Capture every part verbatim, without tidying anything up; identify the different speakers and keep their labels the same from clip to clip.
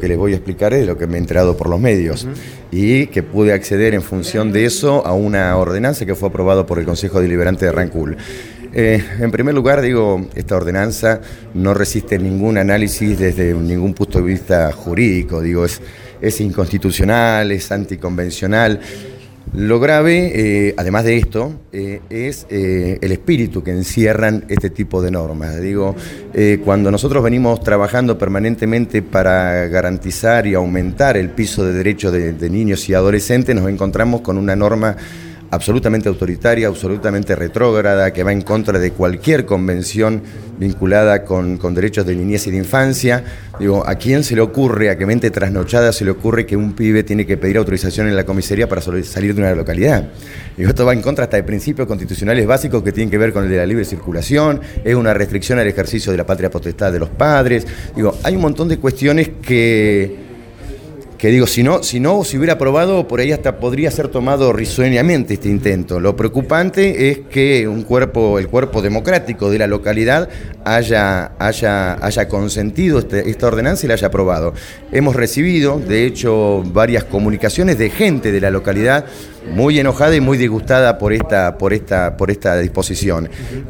Speaker 1: que les voy a explicar es de lo que me he enterado por los medios, uh-huh. y que pude acceder en función de eso a una ordenanza que fue aprobada por el Consejo Deliberante de Rancul. Eh, en primer lugar, digo, esta ordenanza no resiste ningún análisis desde ningún punto de vista jurídico, digo, es, es inconstitucional, es anticonvencional. Lo grave, eh, además de esto, eh, es eh, el espíritu que encierran este tipo de normas. Digo, eh, cuando nosotros venimos trabajando permanentemente para garantizar y aumentar el piso de derechos de, de niños y adolescentes, nos encontramos con una norma absolutamente autoritaria, absolutamente retrógrada, que va en contra de cualquier convención vinculada con, con derechos de niñez y de infancia. Digo, ¿a quién se le ocurre, a qué mente trasnochada se le ocurre que un pibe tiene que pedir autorización en la comisaría para salir de una localidad? Digo, esto va en contra hasta de principios constitucionales básicos que tienen que ver con el de la libre circulación, es una restricción al ejercicio de la patria potestad de los padres. Digo, hay un montón de cuestiones que... que digo, si no, si no se hubiera aprobado, por ahí hasta podría ser tomado risueñamente este intento. Lo preocupante es que un cuerpo, el cuerpo democrático de la localidad haya, haya, haya consentido este, esta ordenanza y la haya aprobado. Hemos recibido, de hecho, varias comunicaciones de gente de la localidad muy enojada y muy disgustada por esta, por esta, por esta disposición.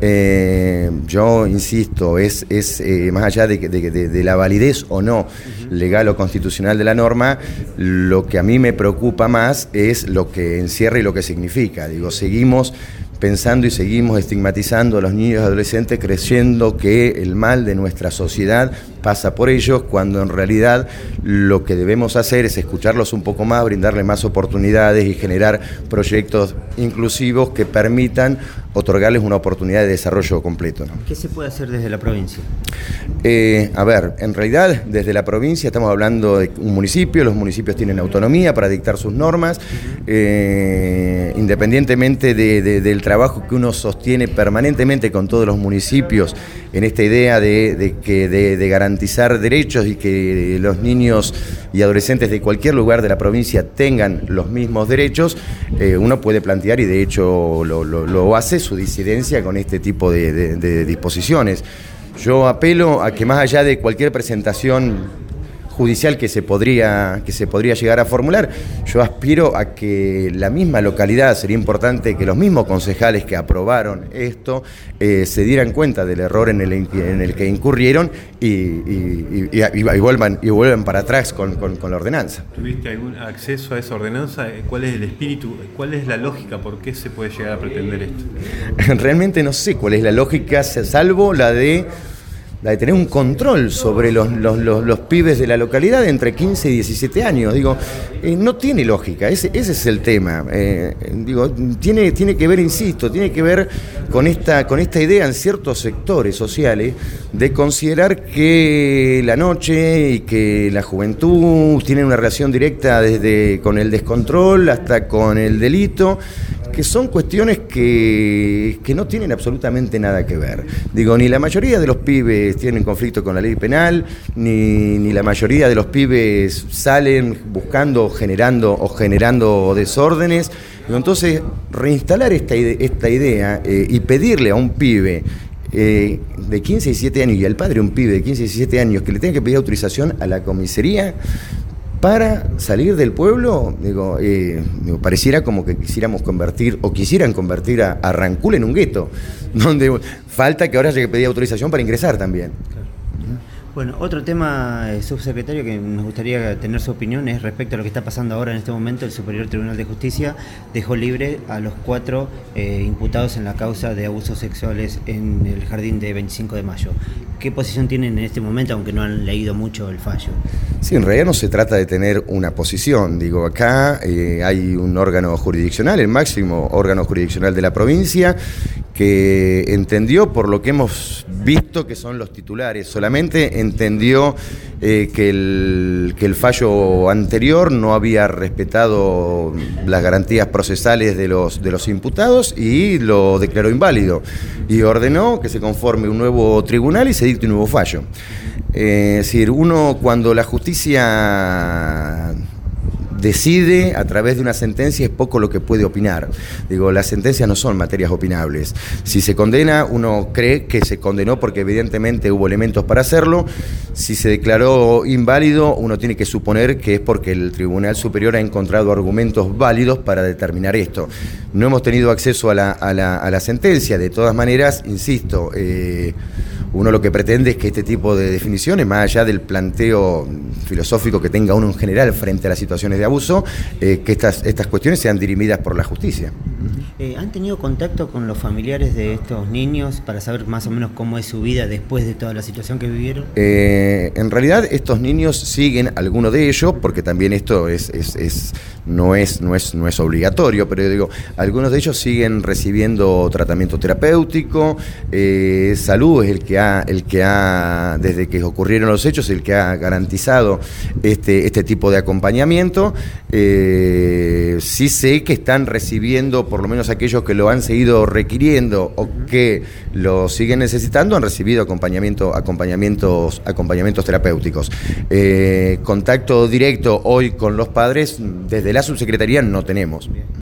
Speaker 1: Eh, yo insisto, es, es eh, más allá de, de, de, de la validez o no legal o constitucional de la norma, lo que a mí me preocupa más es lo que encierra y lo que significa. Digo, seguimos pensando y seguimos estigmatizando a los niños y adolescentes creyendo que el mal de nuestra sociedad pasa por ellos, cuando en realidad lo que debemos hacer es escucharlos un poco más, brindarles más oportunidades y generar proyectos inclusivos que permitan otorgarles una oportunidad de desarrollo completo, ¿no?
Speaker 2: ¿Qué se puede hacer desde la provincia?
Speaker 1: Eh, a ver, en realidad desde la provincia estamos hablando de un municipio, los municipios tienen autonomía para dictar sus normas, eh, independientemente de, de, del trabajo que uno sostiene permanentemente con todos los municipios en esta idea de, de, que, de, de garantizar derechos y que los niños y adolescentes de cualquier lugar de la provincia tengan los mismos derechos, eh, uno puede plantear, y de hecho lo, lo, lo hace, su disidencia con este tipo de, de, de disposiciones. Yo apelo a que más allá de cualquier presentación judicial que se podría, que se podría llegar a formular, yo aspiro a que la misma localidad, sería importante que los mismos concejales que aprobaron esto eh, se dieran cuenta del error en el, en el que incurrieron y, y, y, y, y, vuelvan, y vuelvan para atrás con, con, con la ordenanza.
Speaker 3: ¿Tuviste algún acceso a esa ordenanza? ¿Cuál es el espíritu? ¿Cuál es la lógica? ¿Por qué se puede llegar a pretender esto?
Speaker 1: Realmente no sé cuál es la lógica, salvo la de la de tener un control sobre los, los, los, los pibes de la localidad entre quince y diecisiete años. Digo, eh, no tiene lógica, ese, ese es el tema. Eh, digo, tiene, tiene que ver, insisto, tiene que ver con esta, con esta idea en ciertos sectores sociales de considerar que la noche y que la juventud tienen una relación directa desde con el descontrol hasta con el delito, que son cuestiones que, que no tienen absolutamente nada que ver. Digo, ni la mayoría de los pibes tienen conflicto con la ley penal, ni, ni la mayoría de los pibes salen buscando, generando o generando desórdenes. Digo, entonces, reinstalar esta, ide- esta idea eh, y pedirle a un pibe eh, de quince y diecisiete años y al padre de un pibe de quince y diecisiete años que le tenga que pedir autorización a la comisaría para salir del pueblo, digo, eh, digo, pareciera como que quisiéramos convertir, o quisieran convertir a, a Rancul en un gueto, donde falta que ahora haya que pedir autorización para ingresar también.
Speaker 2: Claro. Bueno, otro tema, eh, subsecretario, que nos gustaría tener su opinión es respecto a lo que está pasando ahora en este momento. El Superior Tribunal de Justicia dejó libre a los cuatro eh, imputados en la causa de abusos sexuales en el jardín de veinticinco de mayo. ¿Qué posición tienen en este momento, aunque no han leído mucho el fallo?
Speaker 1: Sí, en realidad no se trata de tener una posición. Digo, acá eh, hay un órgano jurisdiccional, el máximo órgano jurisdiccional de la provincia, que entendió, por lo que hemos visto que son los titulares, solamente entendió eh, que, el, que el fallo anterior no había respetado las garantías procesales de los, de los imputados y lo declaró inválido, y ordenó que se conforme un nuevo tribunal y se dicte un nuevo fallo. Eh, es decir, uno, cuando la justicia decide a través de una sentencia, es poco lo que puede opinar. Digo, las sentencias no son materias opinables. Si se condena, uno cree que se condenó porque evidentemente hubo elementos para hacerlo. Si se declaró inválido, uno tiene que suponer que es porque el Tribunal Superior ha encontrado argumentos válidos para determinar esto. No hemos tenido acceso a la, a la, a la sentencia. De todas maneras, insisto, eh, uno lo que pretende es que este tipo de definiciones, más allá del planteo filosófico que tenga uno en general frente a las situaciones de abuso, eh, que estas, estas cuestiones sean dirimidas por la justicia.
Speaker 2: Eh, ¿Han tenido contacto con los familiares de estos niños para saber más o menos cómo es su vida después de toda la situación que vivieron?
Speaker 1: Eh, en realidad estos niños siguen, algunos de ellos, porque también esto es, es, es, no, es, no, es, no es obligatorio, pero yo digo, algunos de ellos siguen recibiendo tratamiento terapéutico. eh, Salud es el que ha, el que ha, desde que ocurrieron los hechos, el que ha garantizado este, este tipo de acompañamiento. Eh, sí sé que están recibiendo, por lo menos aquellos que lo han seguido requiriendo o que lo siguen necesitando, han recibido acompañamiento, acompañamientos, acompañamientos terapéuticos. Eh, contacto directo hoy con los padres desde la subsecretaría no tenemos.